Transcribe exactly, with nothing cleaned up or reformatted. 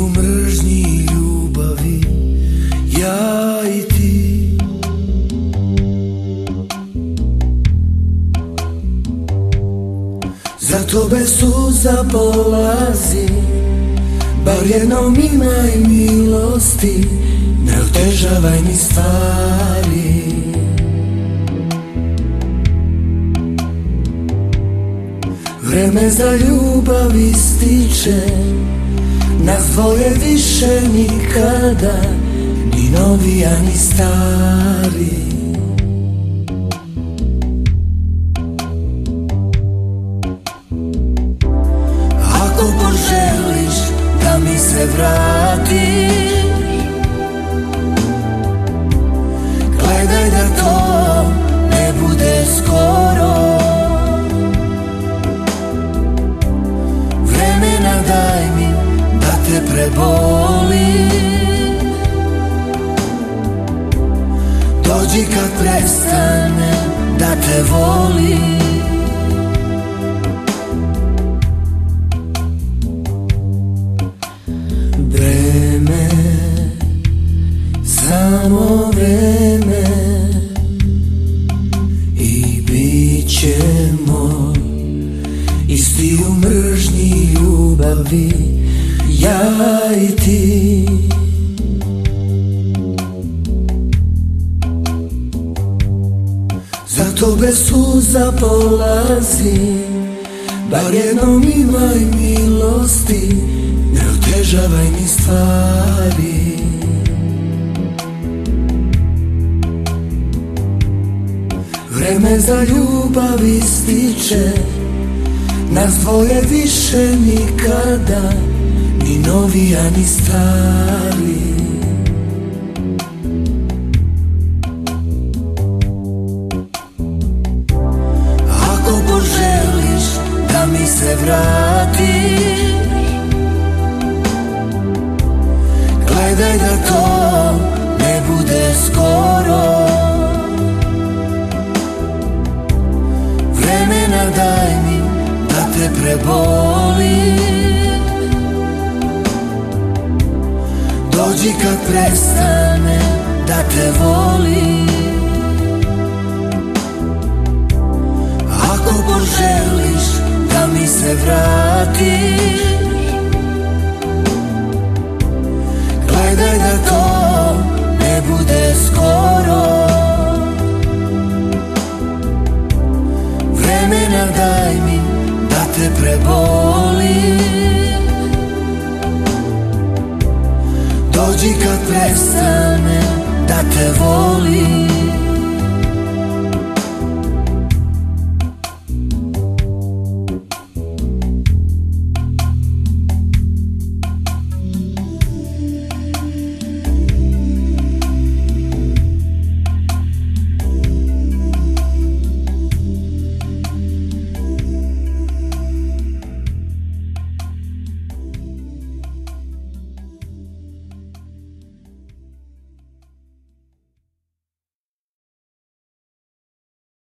u mržnji i ljubavi, ja i ti. Zato bez suza polazi, bar jednom imaj milosti, ne otežavaj mi stvari. Vreme za ljubav ističe, nas dvoje više nikada, ni novi, a ni stari. Ako poželiš da mi se vratiš, gledaj da to ne bude skoro. Vremena daj mi da te prebolim, dođi kad prestane da te volim. Vreme, samo vreme, i bit će moj, isti u mržnji i ljubavi, ja i ti. Zato bez suza polazi, bar jednom imaj milosti, ne otežavaj mi stvari. Vreme za ljubav ističe, nas dvoje više nikada, ni novi, a ni stari. Ako poželiš da mi se vratiš, gledaj da to ne bude skoro. Vremena daj mi da te prebolim, dođi kad prestane da te volim. Ako poželiš da mi se vratiš, gledaj da to ne bude skoro. Vremena daj mi da te prebolim, dođi kad prestane da te volim.